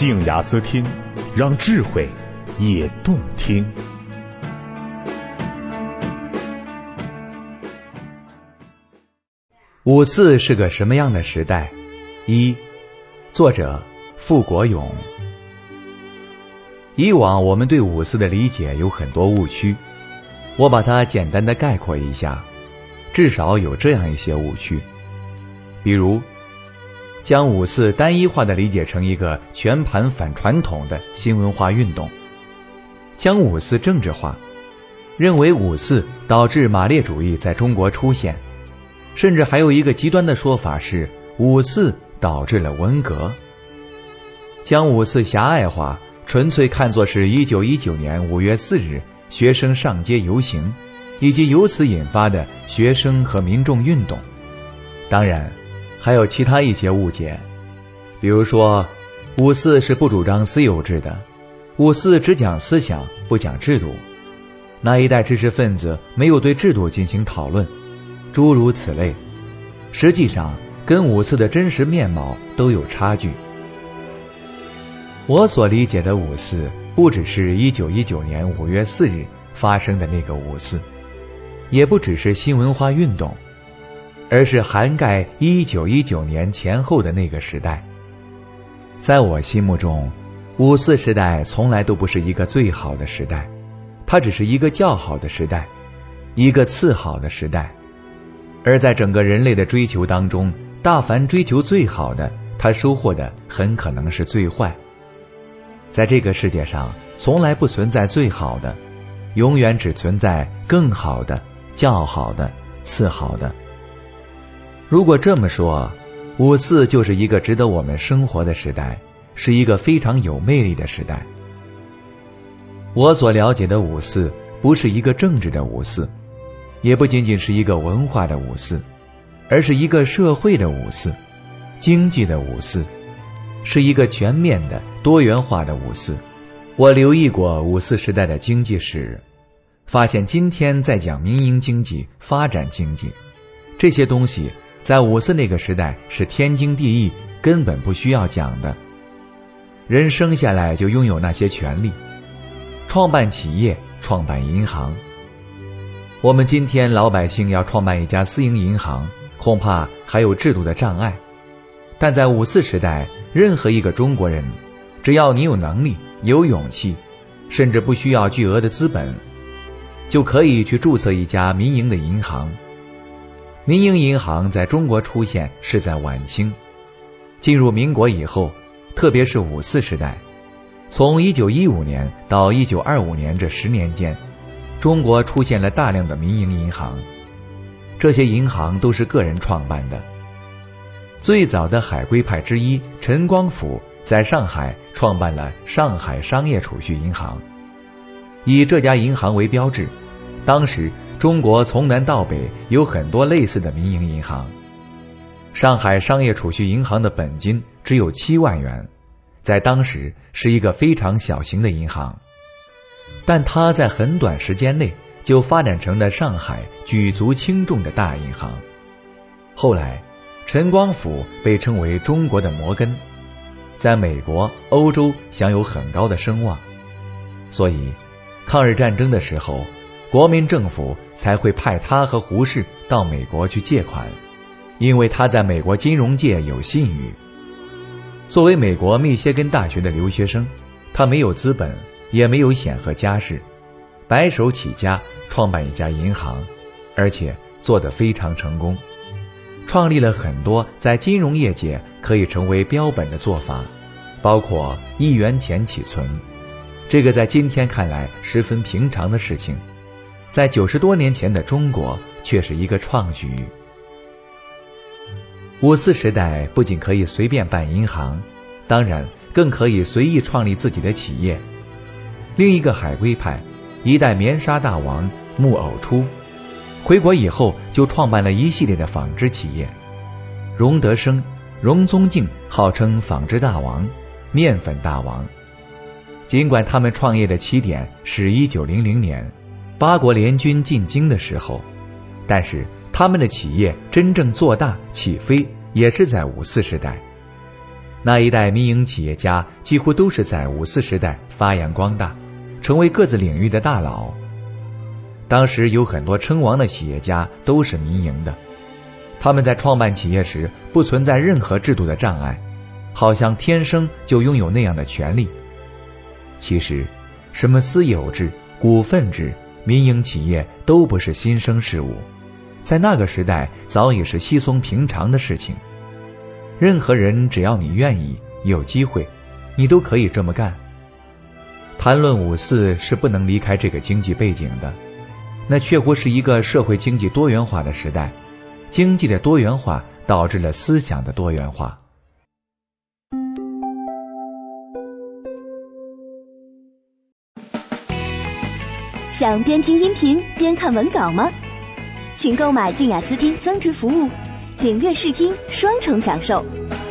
静雅思听，让智慧也动听。 54是个什么样的时代？一，作者傅国勇。以往我们对54的理解有很多误区，我把它简单的概括一下，至少有这样一些误区。比如将54单一化的理解成一个全盘反传统的新文化运动，将54政治化，认为54导致马列主义在中国出现，甚至还有一个极端的说法是54导致了文革。将54狭隘化，纯粹看作是1919年5月4日学生上街游行，以及由此引发的学生和民众运动。当然还有其他一些误解，比如说54是不主张私有制的，54只讲思想不讲制度，那一代知识分子没有对制度进行讨论，诸如此类，实际上跟54的真实面貌都有差距。我所理解的54不只是1919年5月4日发生的那个54，也不只是新文化运动，而是涵盖1919年前后的那个时代。在我心目中，54时代从来都不是一个最好的时代，它只是一个较好的时代，一个次好的时代。而在整个人类的追求当中，大凡追求最好的，他收获的很可能是最坏。在这个世界上从来不存在最好的，永远只存在更好的、较好的、次好的。如果这么说，54就是一个值得我们生活的时代，是一个非常有魅力的时代。我所了解的54不是一个政治的54，也不仅仅是一个文化的54，而是一个社会的54，经济的54，是一个全面的多元化的54。我留意过54时代的经济史，发现今天在讲民营经济、发展经济，这些东西在54那个时代是天经地义，根本不需要讲的。人生下来就拥有那些权利，创办企业、创办银行。我们今天老百姓要创办一家私营银行，恐怕还有制度的障碍，但在54时代，任何一个中国人，只要你有能力、有勇气，甚至不需要巨额的资本，就可以去注册一家民营的银行。民营银行在中国出现是在晚清，进入民国以后，特别是54时代，从1915年到1925年这10年间，中国出现了大量的民营银行，这些银行都是个人创办的。最早的海归派之一陈光甫在上海创办了上海商业储蓄银行，以这家银行为标志，当时中国从南到北有很多类似的民营银行。上海商业储蓄银行的本金只有7万元，在当时是一个非常小型的银行，但它在很短时间内就发展成了上海举足轻重的大银行。后来陈光甫被称为中国的摩根，在美国、欧洲享有很高的声望，所以抗日战争的时候，国民政府才会派他和胡适到美国去借款，因为他在美国金融界有信誉。作为美国密歇根大学的留学生，他没有资本，也没有显赫家世，白手起家创办一家银行，而且做得非常成功，创立了很多在金融业界可以成为标本的做法，包括1元钱起存，这个在今天看来十分平常的事情，在90多年前的中国却是一个创举。54时代不仅可以随便办银行，当然更可以随意创立自己的企业。另一个海归派，一代棉纱大王木偶初，回国以后就创办了一系列的纺织企业。荣德生、荣宗敬号称纺织大王、面粉大王。尽管他们创业的起点是1900年八国联军进京的时候，但是他们的企业真正做大起飞也是在54时代。 那一代民营企业家几乎都是在五四时代发扬光大，成为各自领域的大佬。当时有很多称王的企业家都是民营的，他们在创办企业时不存在任何制度的障碍，好像天生就拥有那样的权利。其实什么私有制、股份制、民营企业都不是新生事物，在那个时代早已是稀松平常的事情。任何人只要你愿意，有机会，你都可以这么干。谈论五四是不能离开这个经济背景的，那确乎是一个社会经济多元化的时代，经济的多元化导致了思想的多元化。 想边听音频边看文稿吗？请购买静雅思听增值服务，领略试听双重享受。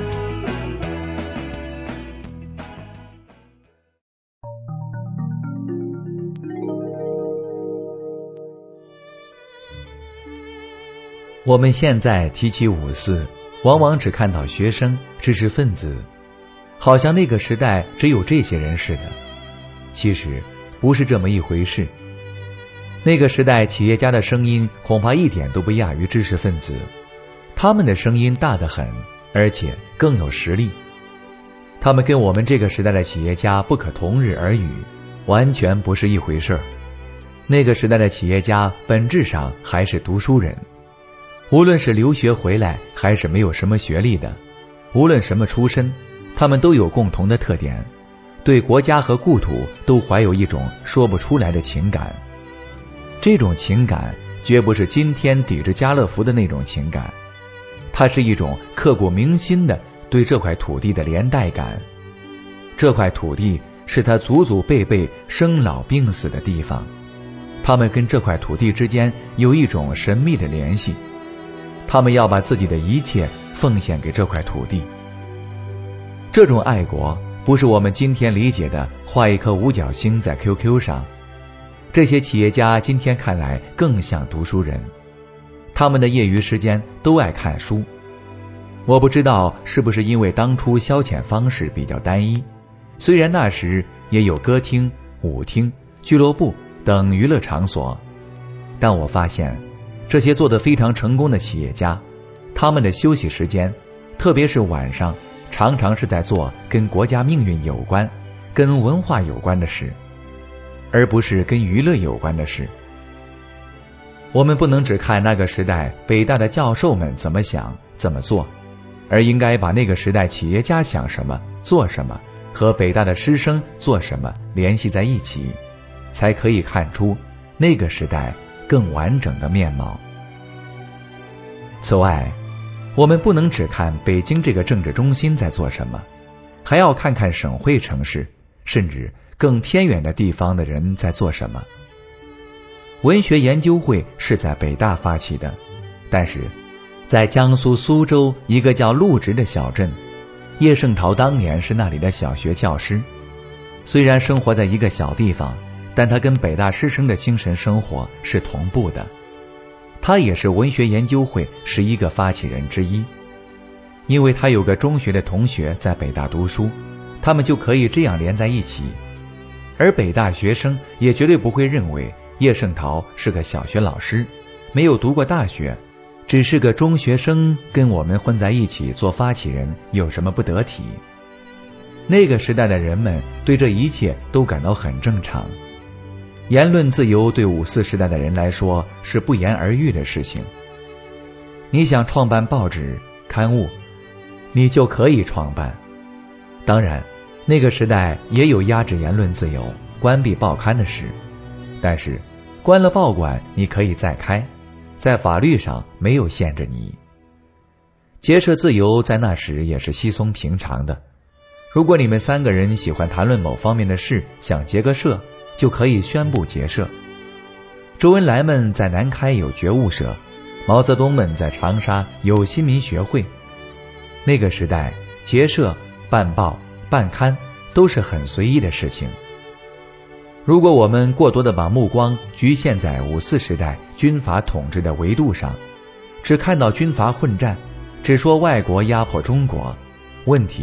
我们现在提起五四，往往只看到学生、知识分子，好像那个时代只有这些人似的。其实不是这么一回事。那个时代企业家的声音恐怕一点都不亚于知识分子，他们的声音大得很，而且更有实力。他们跟我们这个时代的企业家不可同日而语，完全不是一回事儿。那个时代的企业家本质上还是读书人，无论是留学回来还是没有什么学历的，无论什么出身，他们都有共同的特点，对国家和故土都怀有一种说不出来的情感。这种情感绝不是今天抵制家乐福的那种情感，它是一种刻骨铭心的对这块土地的连带感。这块土地是他祖祖辈辈生老病死的地方，他们跟这块土地之间有一种神秘的联系，他们要把自己的一切奉献给这块土地。这种爱国不是我们今天理解的画一颗五角星在 QQ 上，这些企业家今天看来更像读书人，他们的业余时间都爱看书。我不知道是不是因为当初消遣方式比较单一，虽然那时也有歌厅、舞厅、俱乐部等娱乐场所，但我发现这些做得非常成功的企业家，他们的休息时间，特别是晚上，常常是在做跟国家命运有关、跟文化有关的事，而不是跟娱乐有关的事。我们不能只看那个时代北大的教授们怎么想怎么做，而应该把那个时代企业家想什么做什么和北大的师生做什么联系在一起，才可以看出那个时代更完整的面貌。此外，我们不能只看北京这个政治中心在做什么，还要看看省会城市甚至更偏远的地方的人在做什么。文学研究会是在北大发起的，但是在江苏苏州一个叫陆直的小镇，叶圣陶当年是那里的小学教师。虽然生活在一个小地方，但他跟北大师生的精神生活是同步的。他也是文学研究会11个发起人之一。因为他有个中学的同学在北大读书，他们就可以这样连在一起。而北大学生也绝对不会认为叶圣陶是个小学老师，没有读过大学，只是个中学生，跟我们混在一起做发起人有什么不得体？那个时代的人们对这一切都感到很正常。言论自由对54时代的人来说是不言而喻的事情。你想创办报纸、刊物，你就可以创办。当然，那个时代也有压制言论自由、关闭报刊的事，但是关了报馆你可以再开，在法律上没有限制你。结社自由在那时也是稀松平常的。如果你们3个人喜欢谈论某方面的事，想结个社，就可以宣布结社。周恩来们在南开有觉悟社，毛泽东们在长沙有新民学会。那个时代结社、办报、办刊都是很随意的事情。如果我们过多的把目光局限在54时代军阀统治的维度上，只看到军阀混战，只说外国压迫中国，问题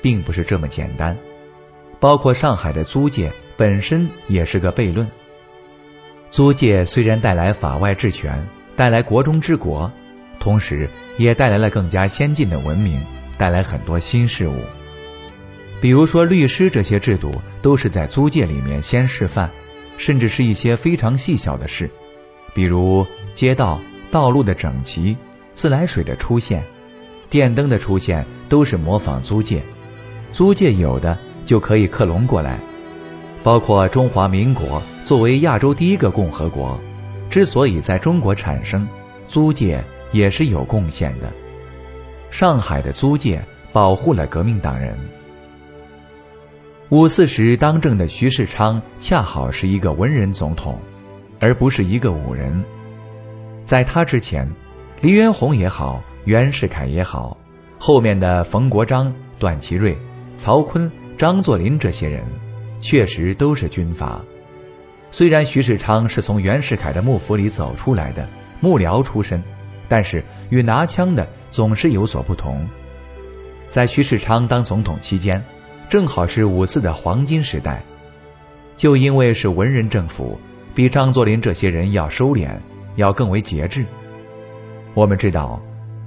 并不是这么简单。包括上海的租界本身也是个悖论。租界虽然带来法外治权，带来国中之国，同时也带来了更加先进的文明，带来很多新事物。比如说律师这些制度都是在租界里面先示范，甚至是一些非常细小的事，比如街道道路的整齐，自来水的出现，电灯的出现，都是模仿租界。租界有的就可以克隆过来。包括中华民国作为亚洲第一个共和国，之所以在中国产生，租界也是有贡献的。上海的租界保护了革命党人。5·4时当政的徐世昌恰好是一个文人总统，而不是一个武人。在他之前，黎元洪也好，袁世凯也好，后面的冯国璋、段祺瑞、曹锟、张作霖这些人确实都是军阀。虽然徐世昌是从袁世凯的幕府里走出来的幕僚出身，但是与拿枪的总是有所不同。在徐世昌当总统期间，正好是5·4的黄金时代，就因为是文人政府，比张作霖这些人要收敛，要更为节制。我们知道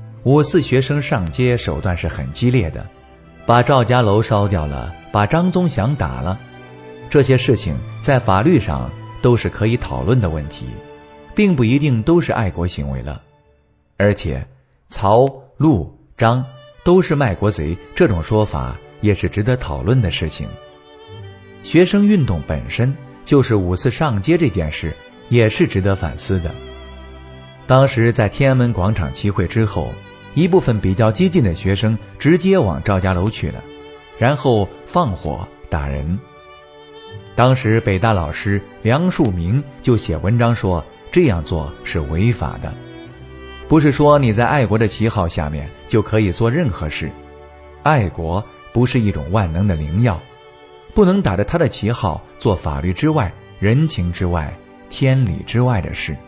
5·4学生上街手段是很激烈的，把赵家楼烧掉了，把张宗祥打了，这些事情在法律上都是可以讨论的问题，并不一定都是爱国行为了。而且曹、陆、张都是卖国贼，这种说法也是值得讨论的事情。学生运动本身就是5·4上街这件事，也是值得反思的。当时在天安门广场集会之后，一部分比较激进的学生直接往赵家楼去了，然后放火打人。当时北大老师梁漱溟就写文章说，这样做是违法的，不是说你在爱国的旗号下面就可以做任何事。爱国不是一种万能的灵药，不能打着他的旗号做法律之外、人情之外、天理之外的事。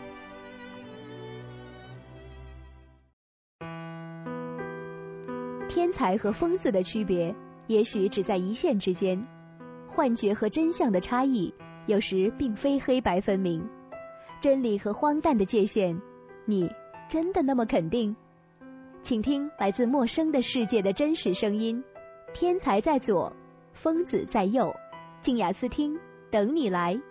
天才和疯子的区别，也许只在一线之间。幻觉和真相的差异，有时并非黑白分明。真理和荒诞的界限，你真的那么肯定？请听来自陌生的世界的真实声音。天才在左，疯子在右。静雅思听，等你来。